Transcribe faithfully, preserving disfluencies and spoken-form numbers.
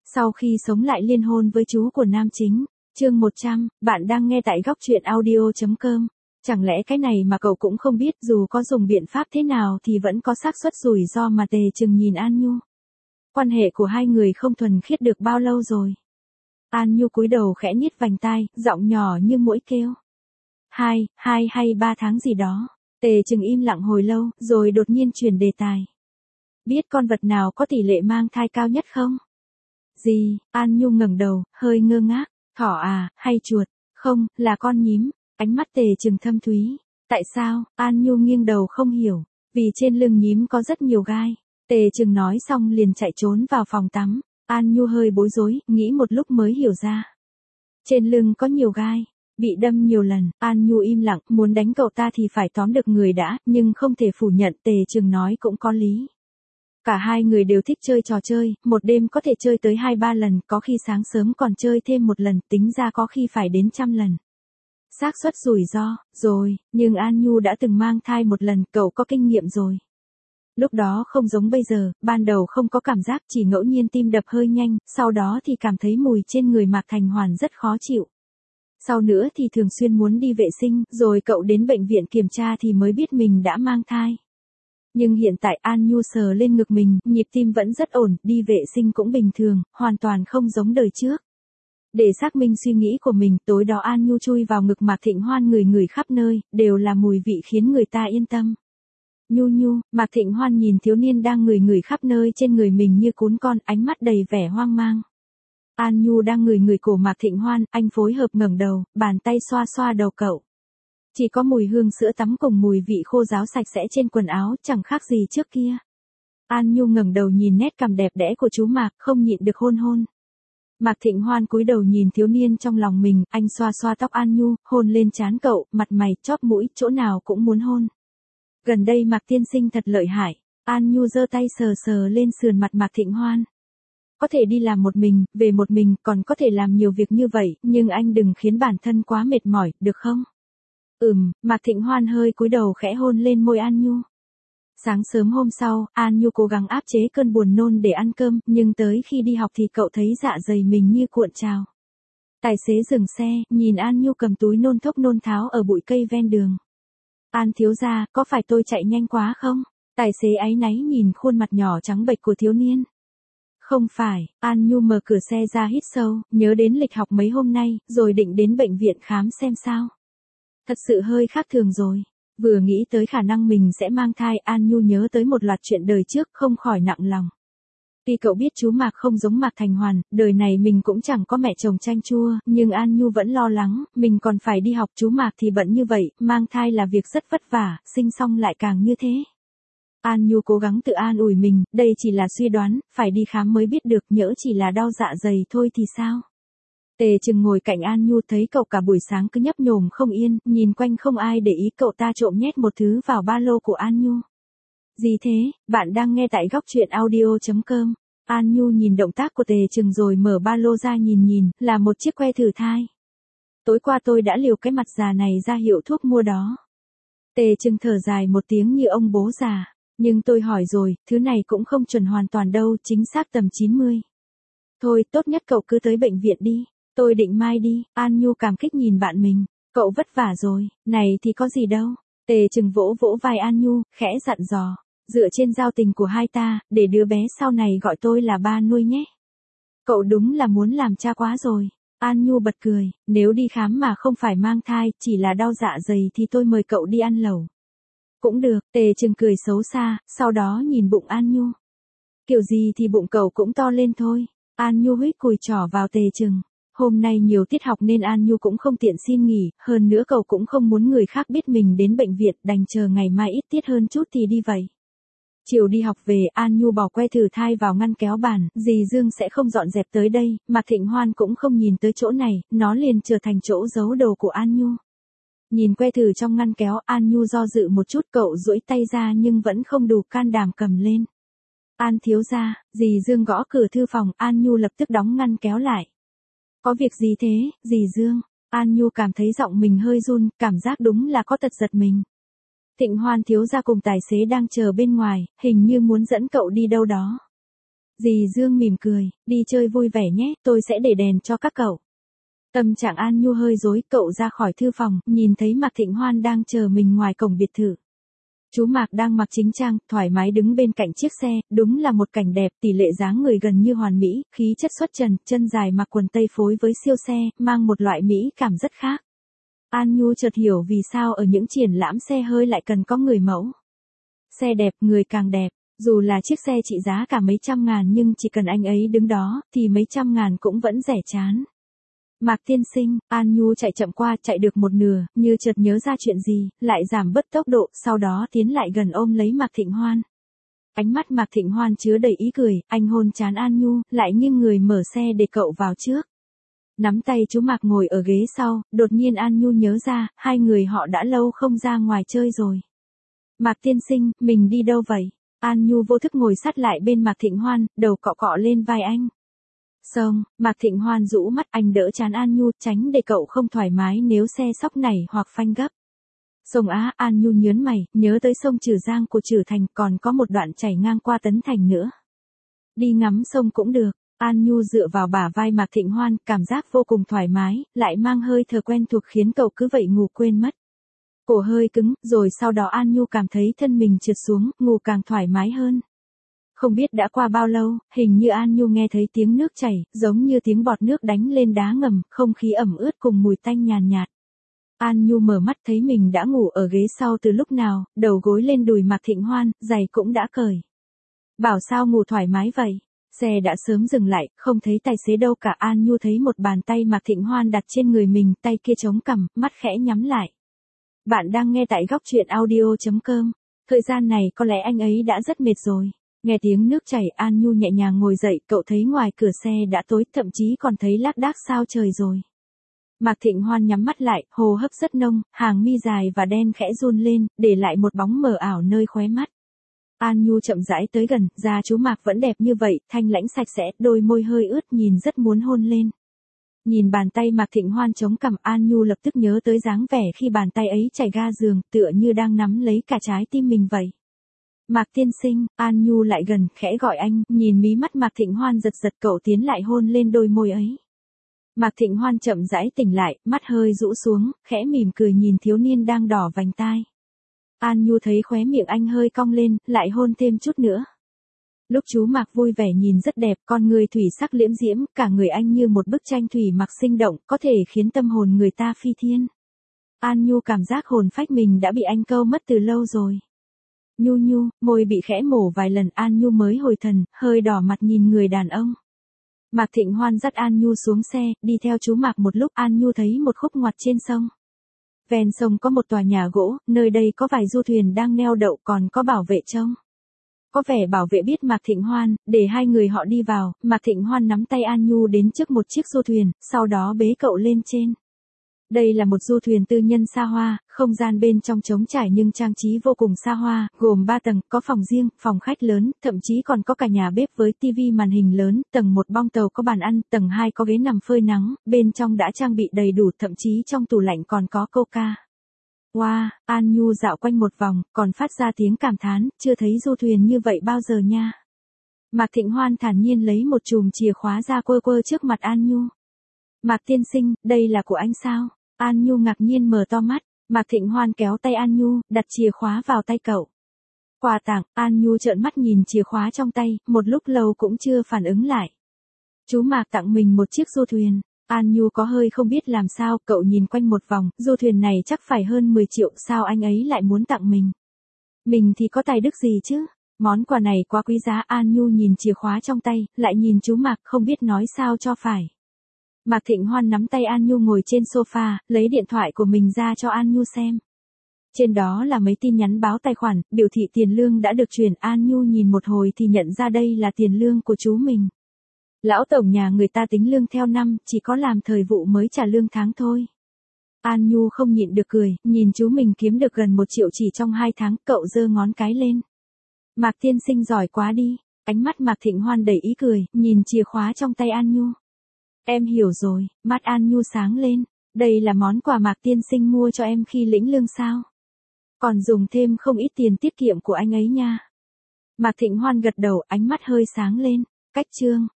Sau khi sống lại liên hôn với chú của nam chính, chương một trăm, bạn đang nghe tại góc truyện audio chấm com. Chẳng lẽ cái này mà cậu cũng không biết, dù có dùng biện pháp thế nào thì vẫn có xác suất rủi ro mà Tề Chừng nhìn An Nhu. Quan hệ của hai người không thuần khiết được bao lâu rồi. An Nhu cúi đầu khẽ nhít vành tai, giọng nhỏ như muỗi kêu. Hai, hai hay ba tháng gì đó. Tề Chừng im lặng hồi lâu, rồi đột nhiên chuyển đề tài. Biết con vật nào có tỷ lệ mang thai cao nhất không? Gì? An Nhu ngẩng đầu, hơi ngơ ngác. Thỏ à, hay chuột? Không, là con nhím. Ánh mắt Tề Chừng thâm thúy. Tại sao? An Nhu nghiêng đầu không hiểu. Vì trên lưng nhím có rất nhiều gai. Tề Chừng nói xong liền chạy trốn vào phòng tắm. An Nhu hơi bối rối, nghĩ một lúc mới hiểu ra. Trên lưng có nhiều gai. Bị đâm nhiều lần, An Nhu im lặng, muốn đánh cậu ta thì phải tóm được người đã, nhưng không thể phủ nhận Tề Chừng nói cũng có lý. Cả hai người đều thích chơi trò chơi, một đêm có thể chơi tới hai ba lần, có khi sáng sớm còn chơi thêm một lần, tính ra có khi phải đến trăm lần. Xác suất rủi ro, rồi, nhưng An Nhu đã từng mang thai một lần, cậu có kinh nghiệm rồi. Lúc đó không giống bây giờ, ban đầu không có cảm giác, chỉ ngẫu nhiên tim đập hơi nhanh, sau đó thì cảm thấy mùi trên người Mạc Thành Hoàn rất khó chịu. Sau nữa thì thường xuyên muốn đi vệ sinh, rồi cậu đến bệnh viện kiểm tra thì mới biết mình đã mang thai. Nhưng hiện tại An Nhu sờ lên ngực mình, nhịp tim vẫn rất ổn, đi vệ sinh cũng bình thường, hoàn toàn không giống đời trước. Để xác minh suy nghĩ của mình, tối đó An Nhu chui vào ngực Mạc Thịnh Hoan ngửi ngửi khắp nơi, đều là mùi vị khiến người ta yên tâm. Nhu Nhu, Mạc Thịnh Hoan nhìn thiếu niên đang ngửi ngửi khắp nơi trên người mình như cún con, ánh mắt đầy vẻ hoang mang. An Nhu đang ngửi ngửi cổ Mạc Thịnh Hoan, anh phối hợp ngẩng đầu, bàn tay xoa xoa đầu cậu. Chỉ có mùi hương sữa tắm cùng mùi vị khô ráo sạch sẽ trên quần áo, chẳng khác gì trước kia. An Nhu ngẩng đầu nhìn nét cằm đẹp đẽ của chú Mạc, không nhịn được hôn hôn. Mạc Thịnh Hoan cúi đầu nhìn thiếu niên trong lòng mình, anh xoa xoa tóc An Nhu, hôn lên trán cậu, mặt mày, chóp mũi, chỗ nào cũng muốn hôn. Gần đây Mạc tiên sinh thật lợi hại. An Nhu giơ tay sờ sờ lên sườn mặt Mạc Thịnh Hoan. Có thể đi làm một mình, về một mình, còn có thể làm nhiều việc như vậy, nhưng anh đừng khiến bản thân quá mệt mỏi, được không? Ừm, Mạc Thịnh Hoan hơi cúi đầu khẽ hôn lên môi An Nhu. Sáng sớm hôm sau, An Nhu cố gắng áp chế cơn buồn nôn để ăn cơm, nhưng tới khi đi học thì cậu thấy dạ dày mình như cuộn trào. Tài xế dừng xe, nhìn An Nhu cầm túi nôn thốc nôn tháo ở bụi cây ven đường. An thiếu gia, có phải tôi chạy nhanh quá không? Tài xế áy náy nhìn khuôn mặt nhỏ trắng bệch của thiếu niên. Không phải, An Nhu mở cửa xe ra hít sâu, nhớ đến lịch học mấy hôm nay, rồi định đến bệnh viện khám xem sao. Thật sự hơi khác thường rồi. Vừa nghĩ tới khả năng mình sẽ mang thai, An Nhu nhớ tới một loạt chuyện đời trước, không khỏi nặng lòng. Tuy cậu biết chú Mạc không giống Mạc Thành Hoàn, đời này mình cũng chẳng có mẹ chồng chanh chua, nhưng An Nhu vẫn lo lắng, mình còn phải đi học, chú Mạc thì bận như vậy, mang thai là việc rất vất vả, sinh xong lại càng như thế. An Nhu cố gắng tự an ủi mình, đây chỉ là suy đoán, phải đi khám mới biết được, nhỡ chỉ là đau dạ dày thôi thì sao? Tề Chừng ngồi cạnh An Nhu thấy cậu cả buổi sáng cứ nhấp nhổm không yên, nhìn quanh không ai để ý, cậu ta trộm nhét một thứ vào ba lô của An Nhu. Gì thế? Bạn đang nghe tại góc truyện audio chấm com. An Nhu nhìn động tác của Tề Chừng rồi mở ba lô ra nhìn nhìn, là một chiếc que thử thai. Tối qua tôi đã liều cái mặt già này ra hiệu thuốc mua đó. Tề Chừng thở dài một tiếng như ông bố già. Nhưng tôi hỏi rồi, thứ này cũng không chuẩn hoàn toàn đâu, chính xác tầm chín mươi. Thôi, tốt nhất cậu cứ tới bệnh viện đi. Tôi định mai đi. An Nhu cảm kích nhìn bạn mình. Cậu vất vả rồi, này thì có gì đâu. Tề Chừng vỗ vỗ vai An Nhu, khẽ dặn dò. Dựa trên giao tình của hai ta, để đứa bé sau này gọi tôi là ba nuôi nhé. Cậu đúng là muốn làm cha quá rồi. An Nhu bật cười, nếu đi khám mà không phải mang thai, chỉ là đau dạ dày thì tôi mời cậu đi ăn lẩu. Cũng được, Tề Chừng cười xấu xa, sau đó nhìn bụng An Nhu. Kiểu gì thì bụng cậu cũng to lên thôi. An Nhu huých cùi trỏ vào Tề Chừng. Hôm nay nhiều tiết học nên An Nhu cũng không tiện xin nghỉ, hơn nữa cậu cũng không muốn người khác biết mình đến bệnh viện, đành chờ ngày mai ít tiết hơn chút thì đi vậy. Chiều đi học về, An Nhu bỏ que thử thai vào ngăn kéo bàn, dì Dương sẽ không dọn dẹp tới đây, Mạc Thịnh Hoan cũng không nhìn tới chỗ này, nó liền trở thành chỗ giấu đồ của An Nhu. Nhìn que thử trong ngăn kéo, An Nhu do dự một chút, cậu duỗi tay ra nhưng vẫn không đủ can đảm cầm lên. An thiếu gia, dì Dương gõ cửa thư phòng, An Nhu lập tức đóng ngăn kéo lại. Có việc gì thế, dì Dương? An Nhu cảm thấy giọng mình hơi run, cảm giác đúng là có tật giật mình. Thịnh Hoan thiếu gia cùng tài xế đang chờ bên ngoài, hình như muốn dẫn cậu đi đâu đó. Dì Dương mỉm cười, đi chơi vui vẻ nhé, tôi sẽ để đèn cho các cậu. Tâm trạng An Nhu hơi rối, cậu ra khỏi thư phòng, nhìn thấy Mạc Thịnh Hoan đang chờ mình ngoài cổng biệt thự. Chú Mạc đang mặc chính trang, thoải mái đứng bên cạnh chiếc xe, đúng là một cảnh đẹp, tỷ lệ dáng người gần như hoàn mỹ, khí chất xuất trần, chân dài mặc quần tây phối với siêu xe, mang một loại mỹ cảm rất khác. An Nhu chợt hiểu vì sao ở những triển lãm xe hơi lại cần có người mẫu. Xe đẹp, người càng đẹp, dù là chiếc xe trị giá cả mấy trăm ngàn nhưng chỉ cần anh ấy đứng đó, thì mấy trăm ngàn cũng vẫn rẻ chán. Mạc tiên sinh, An Nhu chạy chậm qua, chạy được một nửa, như chợt nhớ ra chuyện gì, lại giảm bớt tốc độ, sau đó tiến lại gần ôm lấy Mạc Thịnh Hoan. Ánh mắt Mạc Thịnh Hoan chứa đầy ý cười, anh hôn trán An Nhu, lại nghiêng người mở xe để cậu vào trước. Nắm tay chú Mạc ngồi ở ghế sau, đột nhiên An Nhu nhớ ra, hai người họ đã lâu không ra ngoài chơi rồi. Mạc tiên sinh, mình đi đâu vậy? An Nhu vô thức ngồi sát lại bên Mạc Thịnh Hoan, đầu cọ cọ lên vai anh. Xong, Mạc Thịnh Hoan rũ mắt, anh đỡ trán An Nhu, tránh để cậu không thoải mái nếu xe sóc nảy hoặc phanh gấp. Sông Á, An Nhu nhớn mày, nhớ tới sông Trừ Giang của Trừ Thành, còn có một đoạn chảy ngang qua Tấn Thành nữa. Đi ngắm sông cũng được. An Nhu dựa vào bả vai Mạc Thịnh Hoan, cảm giác vô cùng thoải mái, lại mang hơi thở quen thuộc khiến cậu cứ vậy ngủ quên mất. Cổ hơi cứng, rồi sau đó An Nhu cảm thấy thân mình trượt xuống, ngủ càng thoải mái hơn. Không biết đã qua bao lâu, hình như An Nhu nghe thấy tiếng nước chảy, giống như tiếng bọt nước đánh lên đá ngầm, không khí ẩm ướt cùng mùi tanh nhàn nhạt. An Nhu mở mắt thấy mình đã ngủ ở ghế sau từ lúc nào, đầu gối lên đùi Mạc Thịnh Hoan, giày cũng đã cởi. Bảo sao ngủ thoải mái vậy? Xe đã sớm dừng lại, không thấy tài xế đâu cả. An Nhu thấy một bàn tay Mạc Thịnh Hoan đặt trên người mình, tay kia chống cằm, mắt khẽ nhắm lại. Bạn đang nghe tại góc truyện audio chấm com. Thời gian này có lẽ anh ấy đã rất mệt rồi. Nghe tiếng nước chảy, An Nhu nhẹ nhàng ngồi dậy, cậu thấy ngoài cửa xe đã tối, thậm chí còn thấy lác đác sao trời rồi. Mạc Thịnh Hoan nhắm mắt lại, hô hấp rất nông, hàng mi dài và đen khẽ run lên, để lại một bóng mờ ảo nơi khóe mắt. An Nhu chậm rãi tới gần, da chú Mạc vẫn đẹp như vậy, thanh lãnh sạch sẽ, đôi môi hơi ướt, nhìn rất muốn hôn lên. Nhìn bàn tay Mạc Thịnh Hoan chống cằm, An Nhu lập tức nhớ tới dáng vẻ khi bàn tay ấy chảy ga giường, tựa như đang nắm lấy cả trái tim mình vậy. Mạc tiên sinh, An Nhu lại gần, khẽ gọi anh, nhìn mí mắt Mạc Thịnh Hoan giật giật, cậu tiến lại hôn lên đôi môi ấy. Mạc Thịnh Hoan chậm rãi tỉnh lại, mắt hơi rũ xuống, khẽ mỉm cười nhìn thiếu niên đang đỏ vành tai. An Nhu thấy khóe miệng anh hơi cong lên, lại hôn thêm chút nữa. Lúc chú Mạc vui vẻ nhìn rất đẹp, con người thủy sắc liễm diễm, cả người anh như một bức tranh thủy mặc sinh động, có thể khiến tâm hồn người ta phi thiên. An Nhu cảm giác hồn phách mình đã bị anh câu mất từ lâu rồi. Nhu Nhu, môi bị khẽ mổ vài lần, An Nhu mới hồi thần, hơi đỏ mặt nhìn người đàn ông. Mạc Thịnh Hoan dắt An Nhu xuống xe, đi theo chú Mạc một lúc. An Nhu thấy một khúc ngoặt trên sông. Ven sông có một tòa nhà gỗ, nơi đây có vài du thuyền đang neo đậu, còn có bảo vệ trông. Có vẻ bảo vệ biết Mạc Thịnh Hoan, để hai người họ đi vào. Mạc Thịnh Hoan nắm tay An Nhu đến trước một chiếc du thuyền, sau đó bế cậu lên trên. Đây là một du thuyền tư nhân xa hoa, không gian bên trong trống trải nhưng trang trí vô cùng xa hoa, gồm ba tầng, có phòng riêng, phòng khách lớn, thậm chí còn có cả nhà bếp với tivi màn hình lớn, tầng một bong tàu có bàn ăn, tầng hai có ghế nằm phơi nắng, bên trong đã trang bị đầy đủ, thậm chí trong tủ lạnh còn có coca. Wow, An Nhu dạo quanh một vòng, còn phát ra tiếng cảm thán, chưa thấy du thuyền như vậy bao giờ nha. Mạc Thịnh Hoan thản nhiên lấy một chùm chìa khóa ra quơ quơ trước mặt An Nhu. Mạc tiên sinh, đây là của anh sao? An Nhu ngạc nhiên mở to mắt. Mạc Thịnh Hoan kéo tay An Nhu, đặt chìa khóa vào tay cậu. Quà tặng. An Nhu trợn mắt nhìn chìa khóa trong tay, một lúc lâu cũng chưa phản ứng lại. Chú Mạc tặng mình một chiếc du thuyền. An Nhu có hơi không biết làm sao, cậu nhìn quanh một vòng, du thuyền này chắc phải hơn mười triệu, sao anh ấy lại muốn tặng mình? Mình thì có tài đức gì chứ? Món quà này quá quý giá. An Nhu nhìn chìa khóa trong tay, lại nhìn chú Mạc, không biết nói sao cho phải. Mạc Thịnh Hoan nắm tay An Nhu ngồi trên sofa, lấy điện thoại của mình ra cho An Nhu xem. Trên đó là mấy tin nhắn báo tài khoản, biểu thị tiền lương đã được chuyển. An Nhu nhìn một hồi thì nhận ra đây là tiền lương của chú mình. Lão tổng nhà người ta tính lương theo năm, chỉ có làm thời vụ mới trả lương tháng thôi. An Nhu không nhịn được cười, nhìn chú mình kiếm được gần một triệu chỉ trong hai tháng, cậu giơ ngón cái lên. Mạc tiên sinh giỏi quá đi. Ánh mắt Mạc Thịnh Hoan đầy ý cười, nhìn chìa khóa trong tay An Nhu. Em hiểu rồi, mắt An Nhu sáng lên. Đây là món quà Mạc tiên sinh mua cho em khi lĩnh lương sao? Còn dùng thêm không ít tiền tiết kiệm của anh ấy nha. Mạc Thịnh Hoan gật đầu, ánh mắt hơi sáng lên. Cách chương